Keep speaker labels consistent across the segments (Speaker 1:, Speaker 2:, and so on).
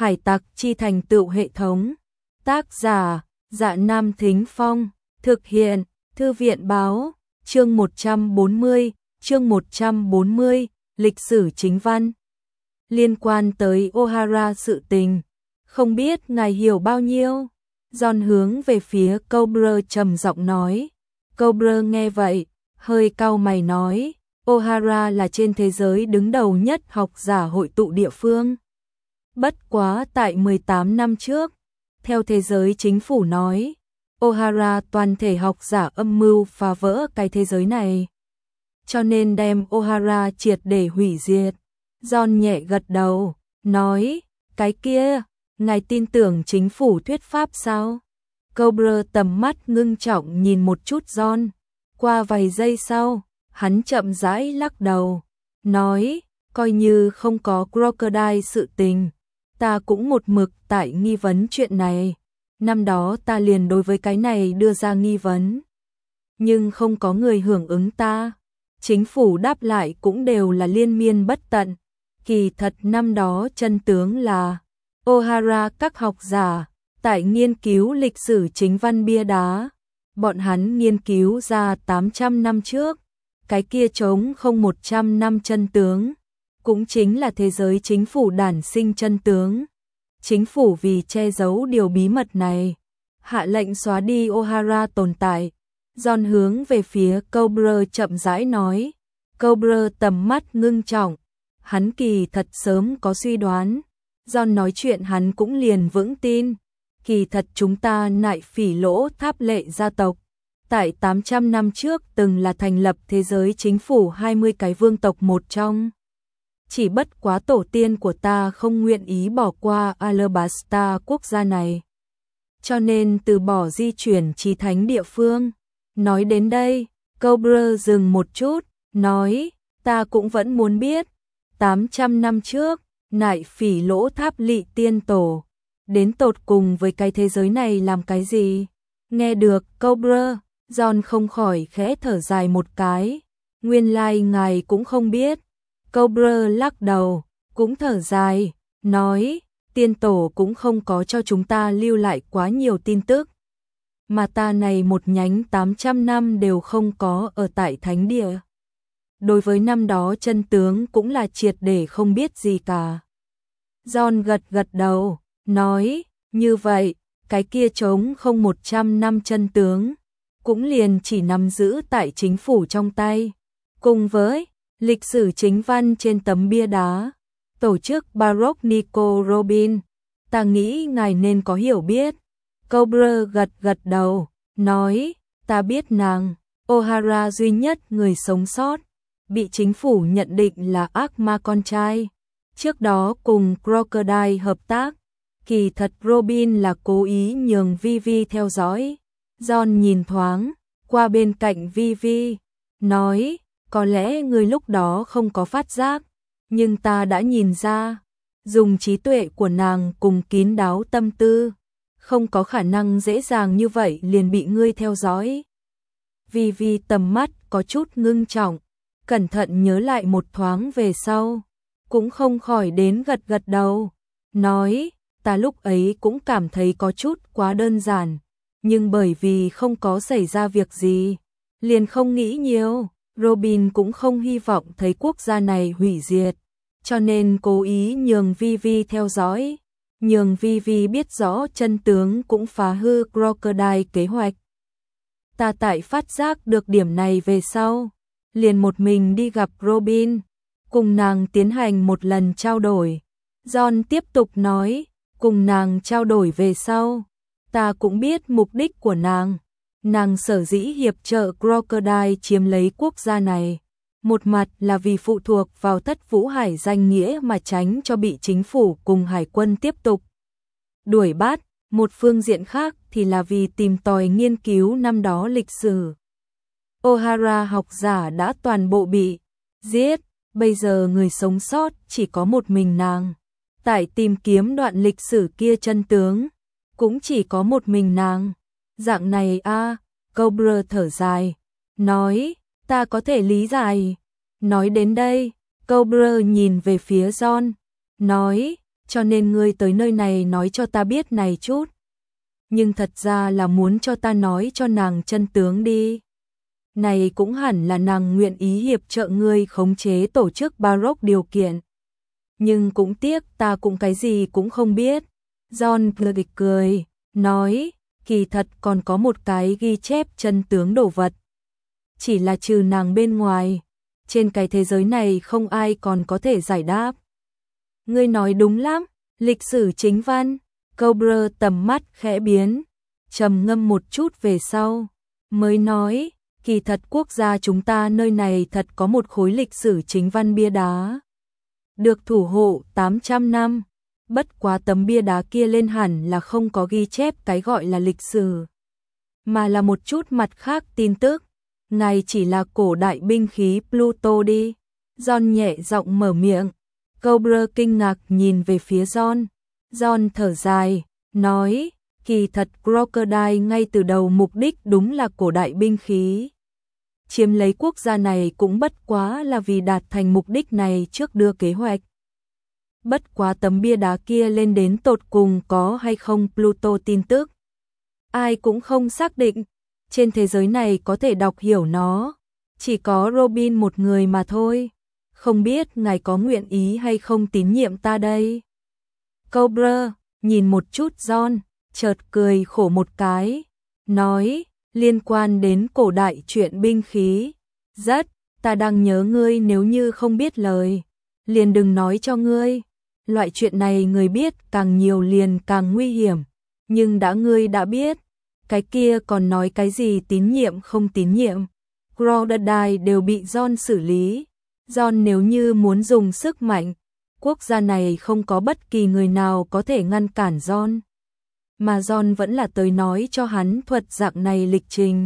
Speaker 1: Hải tặc chi thành tựu hệ thống. Tác giả, Dạ Nam Thính Phong. Thực hiện, Thư viện báo. Chương 140, lịch sử chính văn. Liên quan tới O'Hara sự tình, không biết ngài hiểu bao nhiêu? John hướng về phía Cobra trầm giọng nói. Cobra nghe vậy, hơi cau mày nói, O'Hara là trên thế giới đứng đầu nhất học giả hội tụ địa phương. Bất quá tại 18 năm trước, theo thế giới chính phủ nói, O'Hara toàn thể học giả âm mưu phá vỡ cái thế giới này. Cho nên đem O'Hara triệt để hủy diệt. John nhẹ gật đầu, nói, cái kia, ngài tin tưởng chính phủ thuyết pháp sao? Cobra tầm mắt ngưng trọng nhìn một chút John. Qua vài giây sau, hắn chậm rãi lắc đầu, nói, coi như không có Crocodile sự tình, ta cũng một mực tại nghi vấn chuyện này. Năm đó ta liền đối với cái này đưa ra nghi vấn, nhưng không có người hưởng ứng ta. Chính phủ đáp lại cũng đều là liên miên bất tận. Kỳ thật năm đó chân tướng là O'Hara các học giả tại nghiên cứu lịch sử chính văn bia đá. Bọn hắn nghiên cứu ra 800 năm trước, cái kia trống không 100 năm chân tướng, cũng chính là thế giới chính phủ đản sinh chân tướng. Chính phủ vì che giấu điều bí mật này, hạ lệnh xóa đi O'Hara tồn tại. John hướng về phía Cobra chậm rãi nói. Cobra tầm mắt ngưng trọng, hắn kỳ thật sớm có suy đoán. John nói chuyện hắn cũng liền vững tin. Kỳ thật chúng ta nại phỉ lỗ tháp lệ gia tộc, tại 800 năm trước từng là thành lập thế giới chính phủ 20 cái vương tộc một trong. Chỉ bất quá tổ tiên của ta không nguyện ý bỏ qua Alabasta quốc gia này, cho nên từ bỏ di chuyển chí thánh địa phương. Nói đến đây, Cobra dừng một chút, nói, ta cũng vẫn muốn biết, 800 năm trước, nại phỉ lỗ tháp lị tiên tổ, đến tột cùng với cái thế giới này làm cái gì? Nghe được Cobra, John không khỏi khẽ thở dài một cái, nguyên lai ngài cũng không biết. Cobra lắc đầu, cũng thở dài, nói, tiên tổ cũng không có cho chúng ta lưu lại quá nhiều tin tức. Mà ta này một nhánh 800 năm đều không có ở tại thánh địa. Đối với năm đó chân tướng cũng là triệt để không biết gì cả. John gật đầu, nói, như vậy, cái kia trống không 100 năm chân tướng, cũng liền chỉ nắm giữ tại chính phủ trong tay. Cùng với lịch sử chính văn trên tấm bia đá, tổ chức Baroque Nico Robin, ta nghĩ ngài nên có hiểu biết. Cobra gật đầu, nói, ta biết nàng, O'Hara duy nhất người sống sót, bị chính phủ nhận định là ác ma con trai. Trước đó cùng Crocodile hợp tác, kỳ thật Robin là cố ý nhường Vivi theo dõi. John nhìn thoáng qua bên cạnh Vivi, nói, có lẽ người lúc đó không có phát giác, nhưng ta đã nhìn ra, dùng trí tuệ của nàng cùng kín đáo tâm tư, không có khả năng dễ dàng như vậy liền bị ngươi theo dõi. Vivi tầm mắt có chút ngưng trọng, cẩn thận nhớ lại một thoáng về sau, cũng không khỏi đến gật đầu, nói, ta lúc ấy cũng cảm thấy có chút quá đơn giản, nhưng bởi vì không có xảy ra việc gì, liền không nghĩ nhiều. Robin cũng không hy vọng thấy quốc gia này hủy diệt, cho nên cố ý nhường Vivi theo dõi, nhường Vivi biết rõ chân tướng cũng phá hư Crocodile kế hoạch. Ta tại phát giác được điểm này về sau, liền một mình đi gặp Robin, cùng nàng tiến hành một lần trao đổi. John tiếp tục nói, cùng nàng trao đổi về sau, ta cũng biết mục đích của nàng. Nàng sở dĩ hiệp trợ Crocodile chiếm lấy quốc gia này, một mặt là vì phụ thuộc vào Thất Vũ Hải danh nghĩa mà tránh cho bị chính phủ cùng hải quân tiếp tục đuổi bắt, một phương diện khác thì là vì tìm tòi nghiên cứu năm đó lịch sử. O'Hara học giả đã toàn bộ bị giết, bây giờ người sống sót chỉ có một mình nàng. Tại tìm kiếm đoạn lịch sử kia chân tướng, cũng chỉ có một mình nàng. Dạng này a, Cobra thở dài, nói, ta có thể lý giải. Nói đến đây, Cobra nhìn về phía John, nói, cho nên ngươi tới nơi này nói cho ta biết này chút. Nhưng thật ra là muốn cho ta nói cho nàng chân tướng đi. Này cũng hẳn là nàng nguyện ý hiệp trợ ngươi khống chế tổ chức Baroque điều kiện. Nhưng cũng tiếc ta cũng cái gì cũng không biết. John cười, nói, kỳ thật còn có một cái ghi chép chân tướng đồ vật. Chỉ là trừ nàng bên ngoài, trên cái thế giới này không ai còn có thể giải đáp. Ngươi nói đúng lắm, lịch sử chính văn. Cobra tầm mắt khẽ biến, trầm ngâm một chút về sau, mới nói, kỳ thật quốc gia chúng ta nơi này thật có một khối lịch sử chính văn bia đá. Được thủ hộ 800 năm, bất quá tấm bia đá kia lên hẳn là không có ghi chép cái gọi là lịch sử, mà là một chút mặt khác tin tức. Ngài chỉ là cổ đại binh khí Pluto đi. John nhẹ giọng mở miệng. Cobra kinh ngạc nhìn về phía John. John thở dài, nói, kỳ thật Crocodile ngay từ đầu mục đích đúng là cổ đại binh khí. Chiếm lấy quốc gia này cũng bất quá là vì đạt thành mục đích này trước đưa kế hoạch. Bất quá tấm bia đá kia lên đến tột cùng có hay không Pluto tin tức. Ai cũng không xác định, trên thế giới này có thể đọc hiểu nó, chỉ có Robin một người mà thôi. Không biết ngài có nguyện ý hay không tín nhiệm ta đây? Cobra nhìn một chút John, chợt cười khổ một cái, nói, liên quan đến cổ đại chuyện binh khí. Ta đang nhớ ngươi, nếu như không biết lời, liền đừng nói cho ngươi. Loại chuyện này người biết càng nhiều liền càng nguy hiểm, nhưng ngươi đã biết, cái kia còn nói cái gì tín nhiệm không tín nhiệm. Crocodile đều bị John xử lý. John nếu như muốn dùng sức mạnh, quốc gia này không có bất kỳ người nào có thể ngăn cản John. Mà John vẫn là tới nói cho hắn thuật dạng này lịch trình.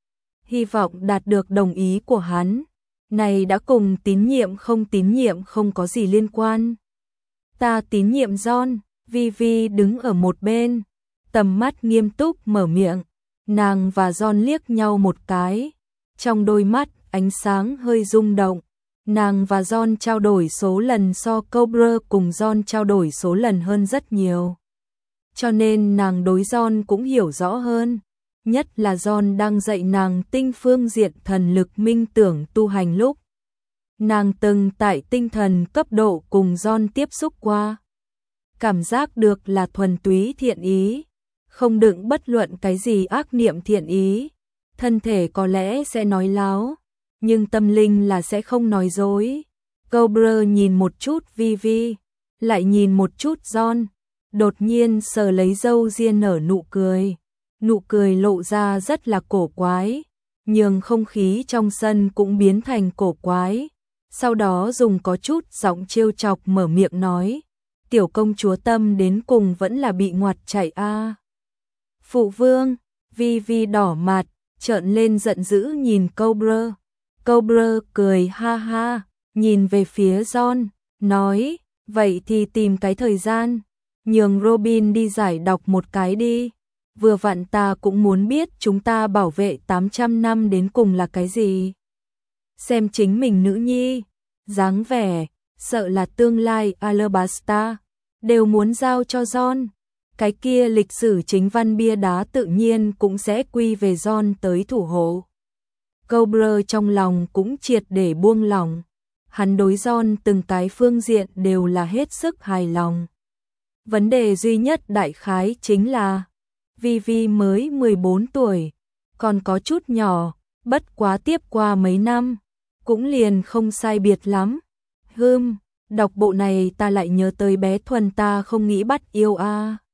Speaker 1: Hy vọng đạt được đồng ý của hắn. Này đã cùng tín nhiệm không có gì liên quan. Ta tín nhiệm John. Vivi đứng ở một bên, tầm mắt nghiêm túc mở miệng. Nàng và John liếc nhau một cái, trong đôi mắt ánh sáng hơi rung động. Nàng và John trao đổi số lần so Cobra cùng John trao đổi số lần hơn rất nhiều. Cho nên nàng đối John cũng hiểu rõ hơn. Nhất là John đang dạy nàng tinh phương diện thần lực minh tưởng tu hành lúc. Nàng từng tại tinh thần cấp độ cùng John tiếp xúc qua. Cảm giác được là thuần túy thiện ý, không đựng bất luận cái gì ác niệm thiện ý. Thân thể có lẽ sẽ nói láo, nhưng tâm linh là sẽ không nói dối. Cobra nhìn một chút Vivi, lại nhìn một chút John, đột nhiên sờ lấy râu ria nở nụ cười. Nụ cười lộ ra rất là cổ quái, nhường không khí trong sân cũng biến thành cổ quái. Sau đó dùng có chút giọng trêu chọc mở miệng nói, tiểu công chúa tâm đến cùng vẫn là bị ngoặt chạy a. Phụ vương, Vivi đỏ mặt, trợn lên giận dữ nhìn Cobra. Cobra cười ha ha, nhìn về phía John, nói, vậy thì tìm cái thời gian, nhường Robin đi giải đọc một cái đi. Vừa vặn ta cũng muốn biết chúng ta bảo vệ 800 năm đến cùng là cái gì. Xem chính mình nữ nhi, dáng vẻ, sợ là tương lai Alabasta, đều muốn giao cho John. Cái kia lịch sử chính văn bia đá tự nhiên cũng sẽ quy về John tới thủ hộ. Cobra trong lòng cũng triệt để buông lỏng. Hắn đối John từng cái phương diện đều là hết sức hài lòng. Vấn đề duy nhất đại khái chính là Vivi mới 14 tuổi, còn có chút nhỏ, bất quá tiếp qua mấy năm, cũng liền không sai biệt lắm. Đọc bộ này ta lại nhớ tới bé Thuần ta không nghĩ bắt yêu a.